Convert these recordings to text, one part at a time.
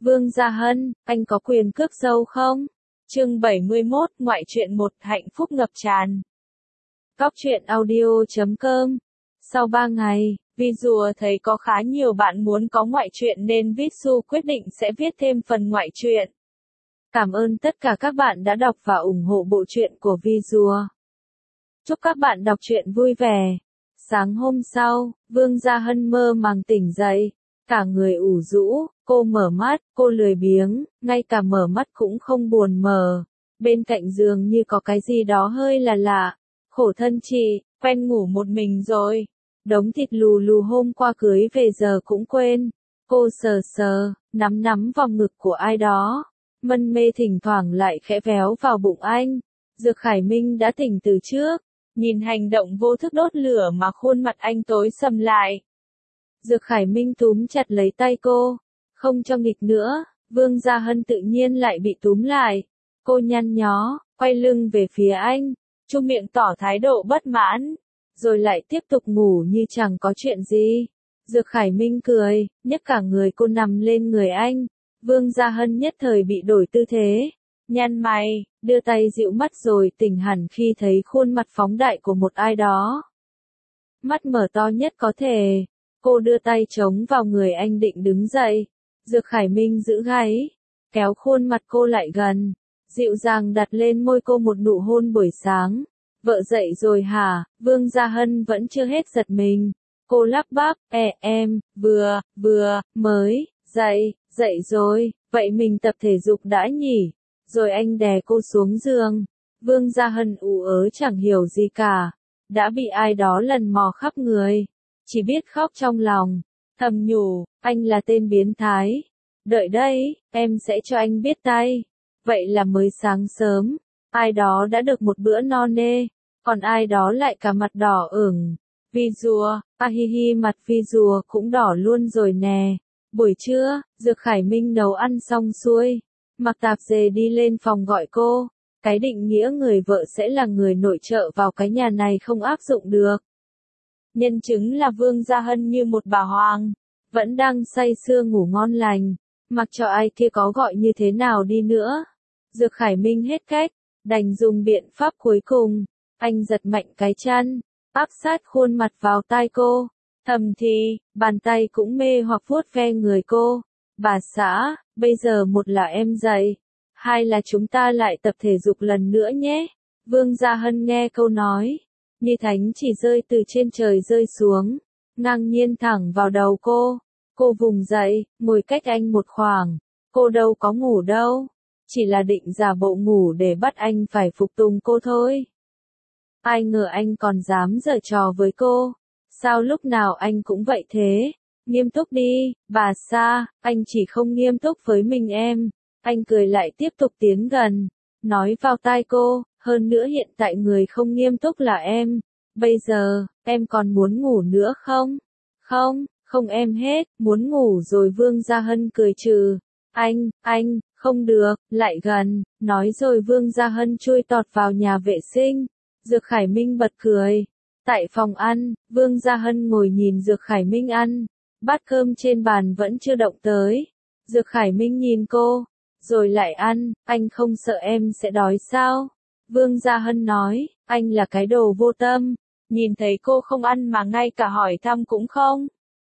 Vương Gia Hân, anh có quyền cướp dâu không? Chương 71, ngoại truyện một, hạnh phúc ngập tràn. Góc truyện audio.com. Sau 3 ngày, Vi Rùa thấy có khá nhiều bạn muốn có ngoại truyện nên Vitsu quyết định sẽ viết thêm phần ngoại truyện. Cảm ơn tất cả các bạn đã đọc và ủng hộ bộ truyện của Vi Rùa. Chúc các bạn đọc truyện vui vẻ. Sáng hôm sau, Vương Gia Hân mơ màng tỉnh dậy, cả người ủ rũ, cô mở mắt, cô lười biếng, ngay cả mở mắt cũng không buồn mở. Bên cạnh giường như có cái gì đó hơi là lạ. Khổ thân chị, quen ngủ một mình rồi. Đống thịt lù lù hôm qua cưới về giờ cũng quên. Cô sờ sờ, nắm vào ngực của ai đó. Mân mê thỉnh thoảng lại khẽ véo vào bụng anh. Dược Khải Minh đã tỉnh từ trước. Nhìn hành động vô thức đốt lửa mà khuôn mặt anh tối sầm lại. Dược Khải Minh túm chặt lấy tay cô. Không cho nghịch nữa, Vương Gia Hân tự nhiên lại bị túm lại. Cô nhăn nhó, quay lưng về phía anh, chu miệng tỏ thái độ bất mãn. Rồi lại tiếp tục ngủ như chẳng có chuyện gì. Dược Khải Minh cười, nhấc cả người cô nằm lên người anh. Vương Gia Hân nhất thời bị đổi tư thế. Nhăn mày, đưa tay dịu mắt rồi tỉnh hẳn khi thấy khuôn mặt phóng đại của một ai đó. Mắt mở to nhất có thể. Cô đưa tay chống vào người anh định đứng dậy. Dược Khải Minh giữ gáy, kéo khuôn mặt cô lại gần, dịu dàng đặt lên môi cô một nụ hôn buổi sáng. Vợ dậy rồi hả? Vương Gia Hân vẫn chưa hết giật mình. Cô lắp bắp, em, mới, dậy rồi, vậy mình tập thể dục đã nhỉ? Rồi anh đè cô xuống giường. Vương Gia Hân ù ớ chẳng hiểu gì cả. Đã bị ai đó lần mò khắp người. Chỉ biết khóc trong lòng. Thầm nhủ, anh là tên biến thái. Đợi đây, em sẽ cho anh biết tay. Vậy là mới sáng sớm. Ai đó đã được một bữa no nê. Còn ai đó lại cả mặt đỏ ửng. Vi Rùa, hi mặt Vi Rùa cũng đỏ luôn rồi nè. Buổi trưa, Dược Khải Minh nấu ăn xong xuôi. Mặc tạp dề đi lên phòng gọi cô. Cái định nghĩa người vợ sẽ là người nội trợ vào cái nhà này không áp dụng được. Nhân chứng là Vương Gia Hân như một bà hoàng. Vẫn đang say sưa ngủ ngon lành. Mặc cho ai kia có gọi như thế nào đi nữa. Dược Khải Minh hết cách. Đành dùng biện pháp cuối cùng. Anh giật mạnh cái chăn. Áp sát khuôn mặt vào tai cô. Thầm thì, bàn tay cũng mê hoặc vuốt ve người cô. Bà xã, bây giờ một là em dậy. Hai là chúng ta lại tập thể dục lần nữa nhé. Vương Gia Hân nghe câu nói. Như thánh chỉ rơi từ trên trời rơi xuống. Ngang nhiên thẳng vào đầu cô. Cô vùng dậy, ngồi cách anh một khoảng. Cô đâu có ngủ đâu. Chỉ là định giả bộ ngủ để bắt anh phải phục tùng cô thôi. Ai ngờ anh còn dám giở trò với cô. Sao lúc nào anh cũng vậy thế? Nghiêm túc đi, bà Sa, anh chỉ không nghiêm túc với mình em. Anh cười lại tiếp tục tiến gần. Nói vào tai cô, hơn nữa hiện tại người không nghiêm túc là em. Bây giờ, em còn muốn ngủ nữa không? Không em hết, muốn ngủ rồi. Vương Gia Hân cười trừ. Anh, không được, lại gần, nói rồi Vương Gia Hân chui tọt vào nhà vệ sinh. Dược Khải Minh bật cười. Tại phòng ăn, Vương Gia Hân ngồi nhìn Dược Khải Minh ăn. Bát cơm trên bàn vẫn chưa động tới. Dược Khải Minh nhìn cô, rồi lại ăn, anh không sợ em sẽ đói sao? Vương Gia Hân nói, anh là cái đồ vô tâm. Nhìn thấy cô không ăn mà ngay cả hỏi thăm cũng không.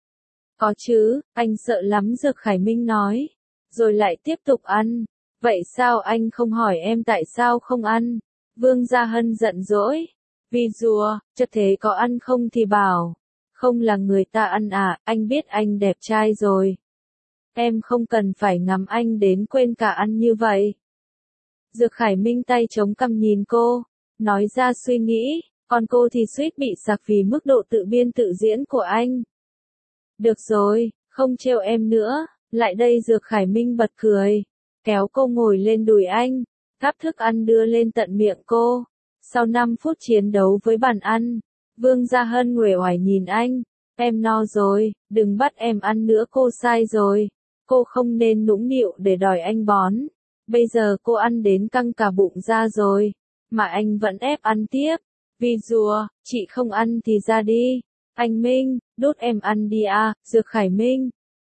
Có chứ, anh sợ lắm. Dược Khải Minh nói. Rồi lại tiếp tục ăn. Vậy sao anh không hỏi em tại sao không ăn? Vương Gia Hân giận dỗi. Vi Rùa, cho thế có ăn không thì bảo. Không là người ta ăn à, anh biết anh đẹp trai rồi. Em không cần phải ngắm anh đến quên cả ăn như vậy. Dược Khải Minh tay chống cằm nhìn cô. Nói ra suy nghĩ, còn cô thì suýt bị sặc vì mức độ tự biên tự diễn của anh. Được rồi, không trêu em nữa. Lại đây. Dược Khải Minh bật cười. Kéo cô ngồi lên đùi anh. Gắp thức ăn đưa lên tận miệng cô. Sau 5 phút chiến đấu với bàn ăn, Vương Gia Hân uể oải nhìn anh. Em no rồi, đừng bắt em ăn nữa. Cô sai rồi. Cô không nên nũng nịu để đòi anh bón. Bây giờ cô ăn đến căng cả bụng ra rồi. Mà anh vẫn ép ăn tiếp. Vi Rùa, chị không ăn thì ra đi. Anh Minh, đút em ăn đi à. Dược Khải Minh,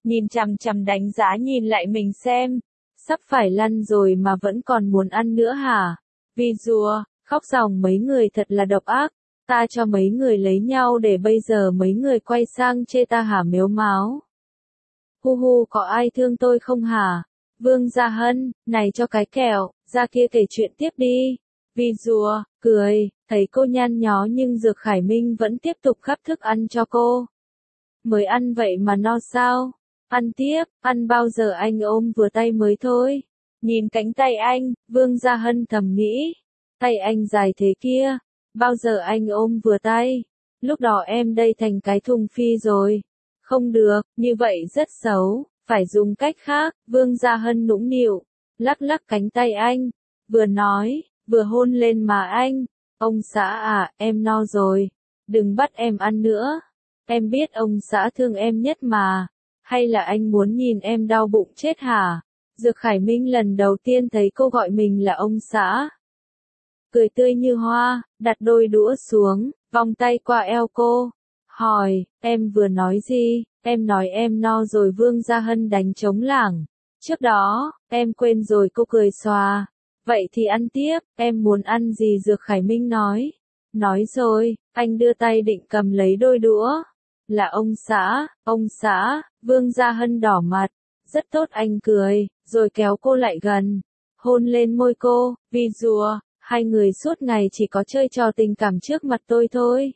nhìn chằm chằm đánh giá nhìn lại mình xem. Sắp phải lăn rồi mà vẫn còn muốn ăn nữa hả? Vì rùa, khóc ròng mấy người thật là độc ác. Ta cho mấy người lấy nhau để bây giờ mấy người quay sang chê ta hả mếu máo. Hu hu, có ai thương tôi không hả? Vương Gia Hân, này cho cái kẹo, ra kia kể chuyện tiếp đi. Vì rùa, cười, thấy cô nhăn nhó nhưng Dược Khải Minh vẫn tiếp tục gắp thức ăn cho cô. Mới ăn vậy mà no sao? Ăn tiếp, ăn bao giờ anh ôm vừa tay mới thôi. Nhìn cánh tay anh, Vương Gia Hân thầm nghĩ. Tay anh dài thế kia, bao giờ anh ôm vừa tay. Lúc đó em đây thành cái thùng phi rồi. Không được, như vậy rất xấu, phải dùng cách khác. Vương Gia Hân nũng nịu, lắc lắc cánh tay anh, vừa nói, vừa hôn lên má anh. Ông xã à, em no rồi, đừng bắt em ăn nữa. Em biết ông xã thương em nhất mà. Hay là anh muốn nhìn em đau bụng chết hả? Dược Khải Minh lần đầu tiên thấy cô gọi mình là ông xã. Cười tươi như hoa, đặt đôi đũa xuống, vòng tay qua eo cô. Hỏi, em vừa nói gì? Em nói em no rồi. Vương Gia Hân đánh trống lảng. Trước đó, em quên rồi. Cô cười xòa. Vậy thì ăn tiếp, em muốn ăn gì? Dược Khải Minh nói. Nói rồi, anh đưa tay định cầm lấy đôi đũa. Là ông xã, Vương Gia Hân đỏ mặt. Rất tốt, anh cười, rồi kéo cô lại gần. Hôn lên môi cô. Vì rùa, hai người suốt ngày chỉ có chơi trò tình cảm trước mặt tôi thôi.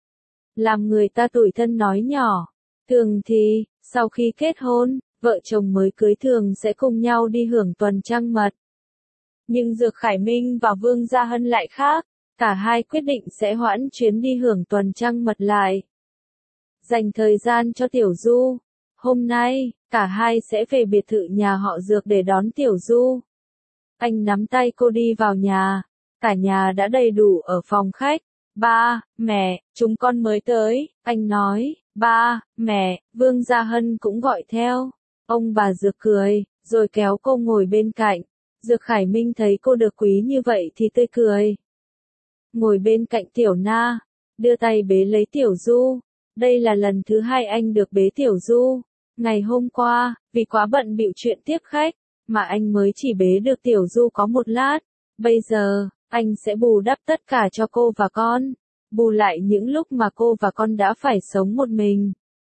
Làm người ta tủi thân nói nhỏ. Thường thì, sau khi kết hôn, vợ chồng mới cưới thường sẽ cùng nhau đi hưởng tuần trăng mật. Nhưng Dược Khải Minh và Vương Gia Hân lại khác. Cả hai quyết định sẽ hoãn chuyến đi hưởng tuần trăng mật lại. Dành thời gian cho Tiểu Du. Hôm nay, cả hai sẽ về biệt thự nhà họ Dược để đón Tiểu Du. Anh nắm tay cô đi vào nhà. Cả nhà đã đầy đủ ở phòng khách. Ba, mẹ, chúng con mới tới, anh nói. Ba, mẹ, Vương Gia Hân cũng gọi theo. Ông bà Dược cười, rồi kéo cô ngồi bên cạnh. Dược Khải Minh thấy cô được quý như vậy thì tươi cười. Ngồi bên cạnh Tiểu Na, đưa tay bế lấy Tiểu Du. Đây là lần thứ hai anh được bế Tiểu Du. Ngày hôm qua, vì quá bận bịu chuyện tiếp khách, mà anh mới chỉ bế được Tiểu Du có một lát. Bây giờ, anh sẽ bù đắp tất cả cho cô và con. Bù lại những lúc mà cô và con đã phải sống một mình.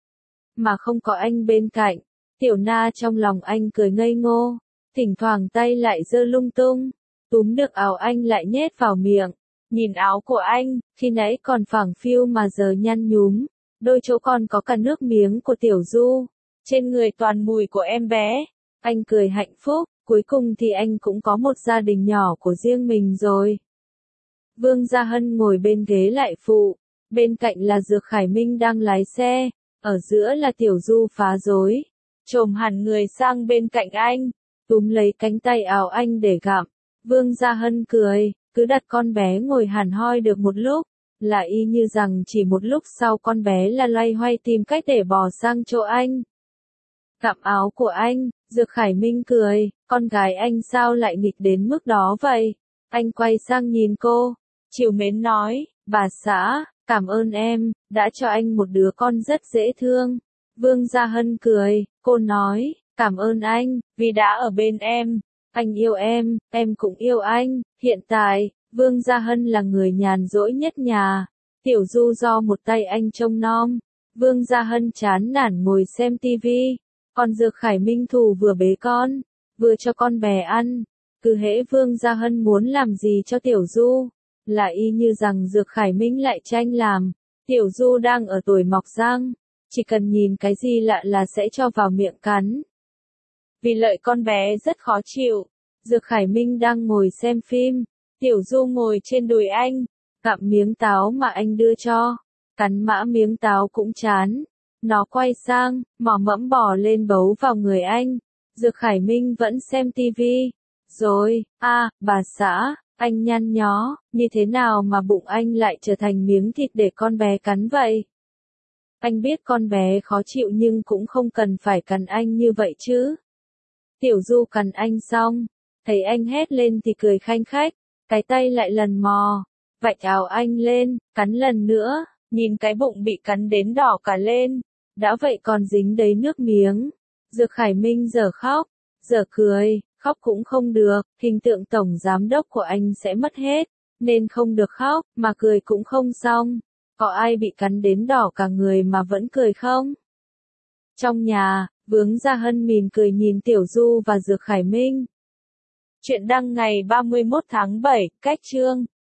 Mà không có anh bên cạnh. Tiểu Na trong lòng anh cười ngây ngô. Thỉnh thoảng tay lại giơ lung tung. Túm được áo anh lại nhét vào miệng. Nhìn áo của anh, khi nãy còn phẳng phiu mà giờ nhăn nhúm. Đôi chỗ còn có cả nước miếng của Tiểu Du. Trên người toàn mùi của em bé. Anh cười hạnh phúc, cuối cùng thì anh cũng có một gia đình nhỏ của riêng mình rồi. Vương Gia Hân ngồi bên ghế lại phụ. Bên cạnh là Dược Khải Minh đang lái xe. Ở giữa là Tiểu Du phá rối. Chồm hẳn người sang bên cạnh anh. Túm lấy cánh tay áo anh để gặm. Vương Gia Hân cười, cứ đặt con bé ngồi hẳn hoi được một lúc. Là y như rằng chỉ một lúc sau con bé là loay hoay tìm cách để bò sang chỗ anh. Gặm áo của anh, Dược Khải Minh cười, con gái anh sao lại nghịch đến mức đó vậy? Anh quay sang nhìn cô, trìu mến nói, bà xã, cảm ơn em, đã cho anh một đứa con rất dễ thương. Vương Gia Hân cười, cô nói, cảm ơn anh, vì đã ở bên em. Anh yêu em cũng yêu anh. Hiện tại, Vương Gia Hân là người nhàn rỗi nhất nhà. Tiểu Du do một tay anh trông nom. Vương Gia Hân chán nản ngồi xem tivi. Còn Dược Khải Minh thủ vừa bế con, vừa cho con bé ăn. Cứ hễ Vương Gia Hân muốn làm gì cho Tiểu Du, là y như rằng Dược Khải Minh lại tranh làm. Tiểu Du đang ở tuổi mọc răng, chỉ cần nhìn cái gì lạ là sẽ cho vào miệng cắn. Vì lợi con bé rất khó chịu, Dược Khải Minh đang ngồi xem phim, Tiểu Du ngồi trên đùi anh, gặm miếng táo mà anh đưa cho, cắn mã miếng táo cũng chán. Nó quay sang, mỏ mẫm bò lên bấu vào người anh. Dược Khải Minh vẫn xem tivi. Rồi, bà xã, anh nhăn nhó, như thế nào mà bụng anh lại trở thành miếng thịt để con bé cắn vậy? Anh biết con bé khó chịu nhưng cũng không cần phải cắn anh như vậy chứ. Tiểu Du cắn anh xong, thấy anh hét lên thì cười khanh khách, cái tay lại lần mò, vạch áo anh lên, cắn lần nữa, nhìn cái bụng bị cắn đến đỏ cả lên. Đã vậy còn dính đầy nước miếng. Dược Khải Minh giờ khóc, giờ cười, khóc cũng không được, hình tượng tổng giám đốc của anh sẽ mất hết, nên không được khóc, mà cười cũng không xong. Có ai bị cắn đến đỏ cả người mà vẫn cười không? Trong nhà, Vướng Gia Hân mỉm cười nhìn Tiểu Du và Dược Khải Minh. Chuyện đăng ngày 31 tháng 7, cách chương